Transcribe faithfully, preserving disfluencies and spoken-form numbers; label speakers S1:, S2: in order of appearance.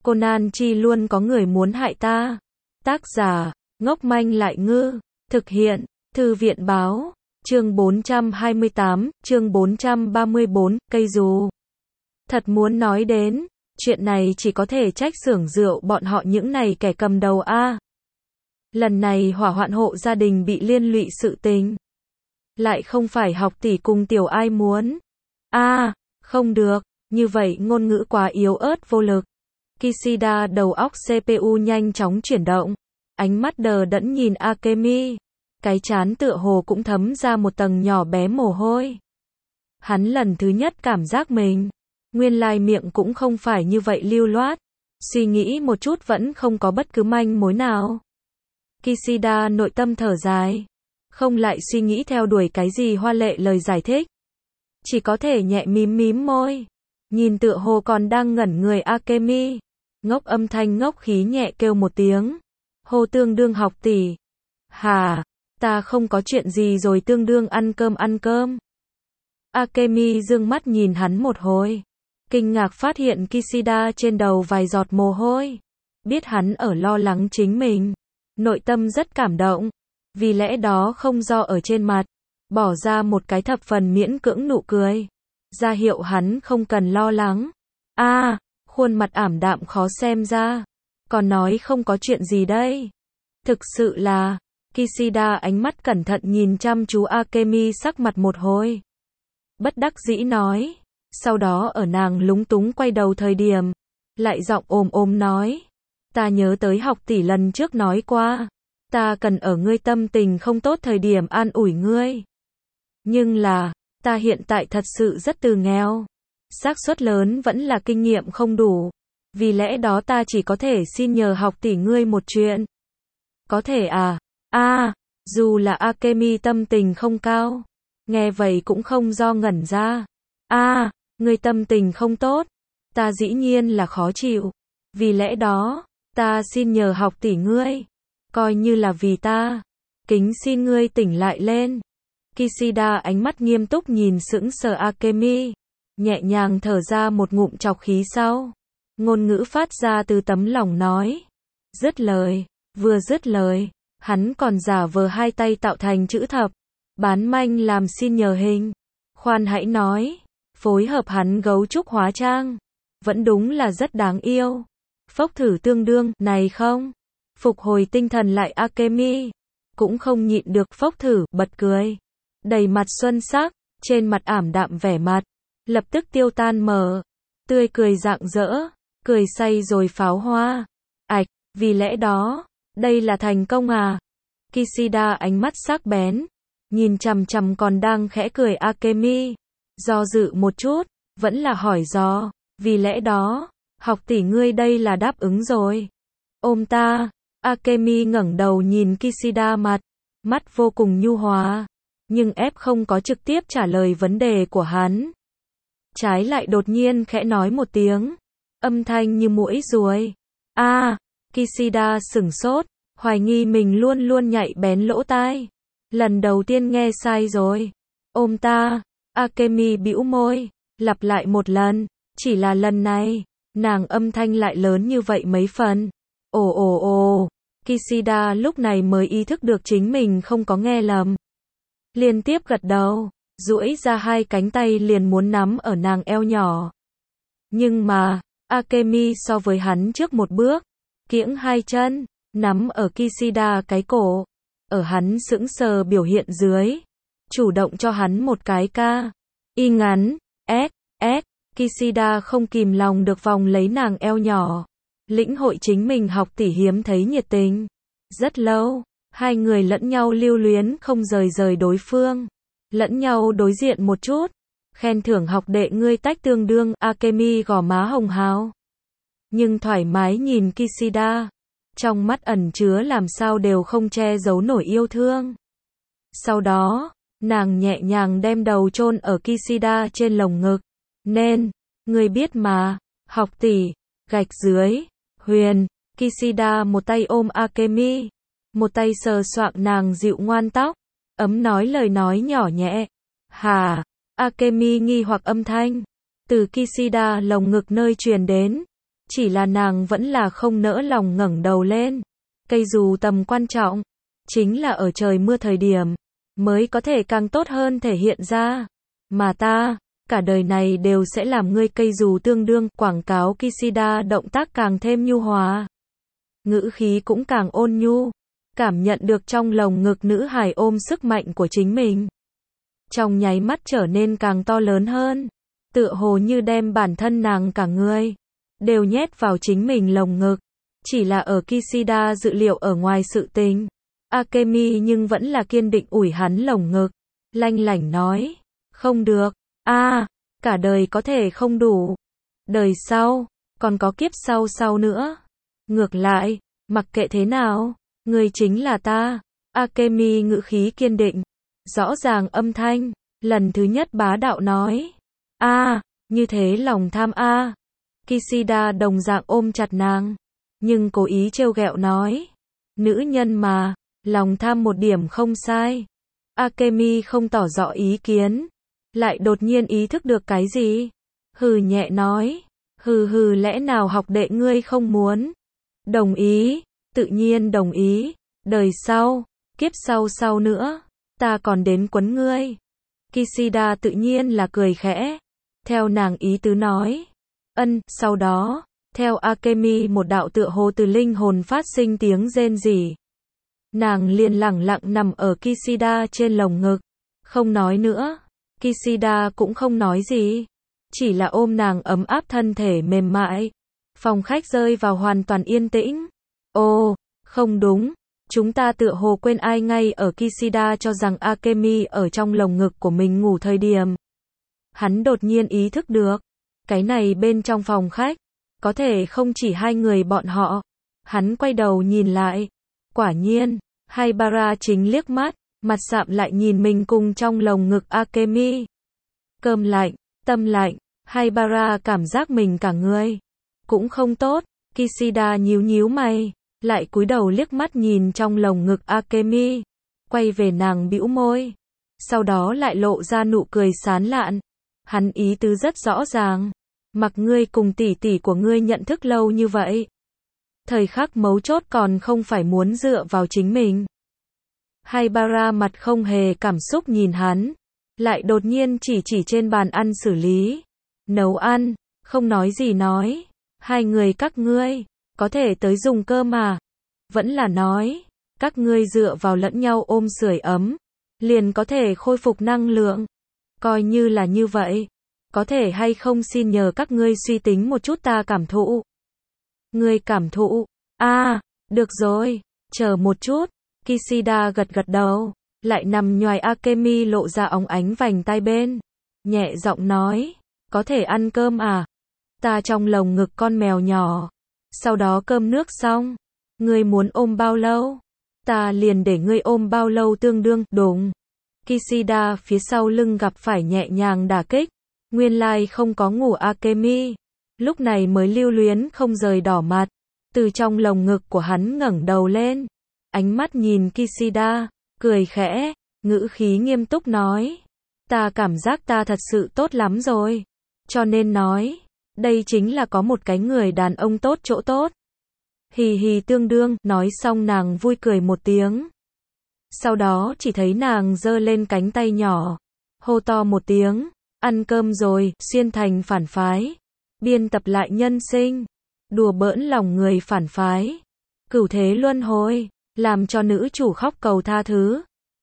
S1: Conan chi luôn có người muốn hại ta. Tác giả, ngốc manh lại ngư. Thực hiện, Thư viện báo. Chương bốn trăm hai mươi tám, chương bốn trăm ba mươi bốn, cây dù. Thật muốn nói đến, chuyện này chỉ có thể trách xưởng rượu bọn họ những này kẻ cầm đầu a. Lần này hỏa hoạn hộ gia đình bị liên lụy sự tình. Lại không phải học tỷ cùng tiểu ai muốn. A, không được, như vậy ngôn ngữ quá yếu ớt vô lực. Kishida đầu óc xê pê u nhanh chóng chuyển động. Ánh mắt đờ đẫn nhìn Akemi. Cái trán tựa hồ cũng thấm ra một tầng nhỏ bé mồ hôi. Hắn lần thứ nhất cảm giác mình. Nguyên lai miệng cũng không phải như vậy lưu loát. Suy nghĩ một chút vẫn không có bất cứ manh mối nào. Kishida nội tâm thở dài. Không lại suy nghĩ theo đuổi cái gì hoa lệ lời giải thích. Chỉ có thể nhẹ mím mím môi. Nhìn tựa hồ còn đang ngẩn người Akemi. Ngốc âm thanh ngốc khí nhẹ kêu một tiếng. Hô tương đương học tỷ. Hà, ta không có chuyện gì rồi tương đương ăn cơm ăn cơm. Akemi dương mắt nhìn hắn một hồi. Kinh ngạc phát hiện Kishida trên đầu vài giọt mồ hôi. Biết hắn ở lo lắng chính mình. Nội tâm rất cảm động. Vì lẽ đó không do ở trên mặt. Bỏ ra một cái thập phần miễn cưỡng nụ cười. Ra hiệu hắn không cần lo lắng. A, à, khuôn mặt ảm đạm khó xem ra. Còn nói không có chuyện gì đây. Thực sự là, Kishida ánh mắt cẩn thận nhìn chăm chú Akemi sắc mặt một hồi. Bất đắc dĩ nói. Sau đó ở nàng lúng túng quay đầu thời điểm. Lại giọng ồm ồm nói. Ta nhớ tới học tỷ lần trước nói qua. Ta cần ở ngươi tâm tình không tốt thời điểm an ủi ngươi. Nhưng là, ta hiện tại thật sự rất từ nghèo. Xác suất lớn vẫn là kinh nghiệm không đủ. Vì lẽ đó ta chỉ có thể xin nhờ học tỷ ngươi một chuyện. Có thể à? A, à, dù là Akemi tâm tình không cao. Nghe vậy cũng không do ngẩn ra. A, à, ngươi tâm tình không tốt. Ta dĩ nhiên là khó chịu. Vì lẽ đó, ta xin nhờ học tỷ ngươi. Coi như là vì ta. Kính xin ngươi tỉnh lại lên. Kishida ánh mắt nghiêm túc nhìn sững sờ Akemi. Nhẹ nhàng thở ra một ngụm trọc khí sau. Ngôn ngữ phát ra từ tấm lòng nói. Dứt lời. Vừa dứt lời. Hắn còn giả vờ hai tay tạo thành chữ thập. Bán manh làm xin nhờ hình. Khoan hãy nói. Phối hợp hắn gấu trúc hóa trang. Vẫn đúng là rất đáng yêu. Phốc thử tương đương, này không? Phục hồi tinh thần lại Akemi. Cũng không nhịn được phốc thử, bật cười. Đầy mặt xuân sắc, trên mặt ảm đạm vẻ mặt. Lập tức tiêu tan mờ. Tươi cười rạng rỡ. Cười say rồi pháo hoa. Ảch, vì lẽ đó, đây là thành công à? Kishida ánh mắt sắc bén. Nhìn chằm chằm còn đang khẽ cười Akemi. Do dự một chút, vẫn là hỏi dò. Vì lẽ đó, học tỷ ngươi đây là đáp ứng rồi. Ôm ta. Akemi ngẩng đầu nhìn Kishida mặt. Mắt vô cùng nhu hòa. Nhưng ép không có trực tiếp trả lời vấn đề của hắn. Trái lại đột nhiên khẽ nói một tiếng. Âm thanh như muỗi ruồi. A, à, Kishida sửng sốt. Hoài nghi mình luôn luôn nhạy bén lỗ tai. Lần đầu tiên nghe sai rồi. Ôm ta. Akemi bĩu môi. Lặp lại một lần. Chỉ là lần này. Nàng âm thanh lại lớn như vậy mấy phần. Ồ ồ ồ. Kishida lúc này mới ý thức được chính mình không có nghe lầm. Liên tiếp gật đầu. Duỗi ra hai cánh tay liền muốn nắm ở nàng eo nhỏ. Nhưng mà, Akemi so với hắn trước một bước. Kiễng hai chân. Nắm ở Kishida cái cổ. Ở hắn sững sờ biểu hiện dưới. Chủ động cho hắn một cái ca. Y ngắn. S. S. Kishida không kìm lòng được vòng lấy nàng eo nhỏ. Lĩnh hội chính mình học tỷ hiếm thấy nhiệt tình. Rất lâu, hai người lẫn nhau lưu luyến không rời rời đối phương. Lẫn nhau đối diện một chút. Khen thưởng học đệ ngươi tách tương đương, Akemi gò má hồng hào. Nhưng thoải mái nhìn Kishida. Trong mắt ẩn chứa làm sao đều không che giấu nổi yêu thương. Sau đó, nàng nhẹ nhàng đem đầu chôn ở Kishida trên lồng ngực. Nên, ngươi biết mà, học tỷ, gạch dưới, huyền, Kishida một tay ôm Akemi. Một tay sờ soạng nàng dịu ngoan tóc. Ấm nói lời nói nhỏ nhẹ. Hà, Akemi nghi hoặc âm thanh. Từ Kishida lồng ngực nơi truyền đến. Chỉ là nàng vẫn là không nỡ lòng ngẩng đầu lên. Cây dù tầm quan trọng, chính là ở trời mưa thời điểm, mới có thể càng tốt hơn thể hiện ra. Mà ta, cả đời này đều sẽ làm ngươi cây dù tương đương, quảng cáo Kishida động tác càng thêm nhu hòa. Ngữ khí cũng càng ôn nhu, cảm nhận được trong lồng ngực nữ hài ôm sức mạnh của chính mình. Trong nháy mắt trở nên càng to lớn hơn, tựa hồ như đem bản thân nàng cả người, đều nhét vào chính mình lồng ngực. Chỉ là ở Kishida dự liệu ở ngoài sự tình, Akemi nhưng vẫn là kiên định ủi hắn lồng ngực, lanh lảnh nói, không được, a, cả đời có thể không đủ, đời sau, còn có kiếp sau sau nữa. Ngược lại, mặc kệ thế nào, ngươi chính là ta. Akemi ngữ khí kiên định, rõ ràng âm thanh, lần thứ nhất bá đạo nói, a, như thế lòng tham a. Kishida đồng dạng ôm chặt nàng, nhưng cố ý trêu ghẹo nói, nữ nhân mà, lòng tham một điểm không sai. Akemi không tỏ rõ ý kiến, lại đột nhiên ý thức được cái gì, hừ nhẹ nói, hừ hừ lẽ nào học đệ ngươi không muốn? Đồng ý, tự nhiên đồng ý, đời sau, kiếp sau sau nữa, ta còn đến quấn ngươi. Kishida tự nhiên là cười khẽ, theo nàng ý tứ nói, ân, sau đó, theo Akemi một đạo tựa hồ từ linh hồn phát sinh tiếng rên rỉ. Nàng liền lẳng lặng nằm ở Kishida trên lồng ngực, không nói nữa. Kishida cũng không nói gì, chỉ là ôm nàng ấm áp thân thể mềm mại. Phòng khách rơi vào hoàn toàn yên tĩnh. Ồ, không đúng, chúng ta tựa hồ quên ai ngay ở Kishida cho rằng Akemi ở trong lồng ngực của mình ngủ thời điểm. Hắn đột nhiên ý thức được, cái này bên trong phòng khách, có thể không chỉ hai người bọn họ. Hắn quay đầu nhìn lại, quả nhiên, Haibara chính liếc mắt, mặt sạm lại nhìn mình cùng trong lồng ngực Akemi. Cơm lạnh, tâm lạnh, Haibara cảm giác mình cả người cũng không tốt. Kishida nhíu nhíu mày, lại cúi đầu liếc mắt nhìn trong lồng ngực Akemi, quay về nàng bĩu môi, sau đó lại lộ ra nụ cười sán lạn. Hắn ý tứ rất rõ ràng, mặc ngươi cùng tỷ tỷ của ngươi nhận thức lâu như vậy, thời khắc mấu chốt còn không phải muốn dựa vào chính mình. Haibara mặt không hề cảm xúc nhìn hắn, lại đột nhiên chỉ chỉ trên bàn ăn xử lý, nấu ăn, không nói gì nói, hai người các ngươi, có thể tới dùng cơm mà. Vẫn là nói, các ngươi dựa vào lẫn nhau ôm sưởi ấm, liền có thể khôi phục năng lượng. Coi như là như vậy, có thể hay không xin nhờ các ngươi suy tính một chút ta cảm thụ. Ngươi cảm thụ, a, à, được rồi, chờ một chút. Kishida gật gật đầu, lại nằm nhoài Akemi lộ ra óng ánh vành tai bên, nhẹ giọng nói, có thể ăn cơm à? Ta trong lồng ngực con mèo nhỏ, sau đó cơm nước xong, ngươi muốn ôm bao lâu? Ta liền để ngươi ôm bao lâu tương đương, đúng. Kishida phía sau lưng gặp phải nhẹ nhàng đả kích, nguyên lai không có ngủ Akemi, lúc này mới lưu luyến không rời đỏ mặt, từ trong lồng ngực của hắn ngẩng đầu lên, ánh mắt nhìn Kishida, cười khẽ, ngữ khí nghiêm túc nói, ta cảm giác ta thật sự tốt lắm rồi, cho nên nói, đây chính là có một cái người đàn ông tốt chỗ tốt. Hì hì tương đương, nói xong nàng vui cười một tiếng. Sau đó chỉ thấy nàng giơ lên cánh tay nhỏ, hô to một tiếng, ăn cơm rồi, xuyên thành phản phái, biên tập lại nhân sinh, đùa bỡn lòng người phản phái, cửu thế luân hồi, làm cho nữ chủ khóc cầu tha thứ.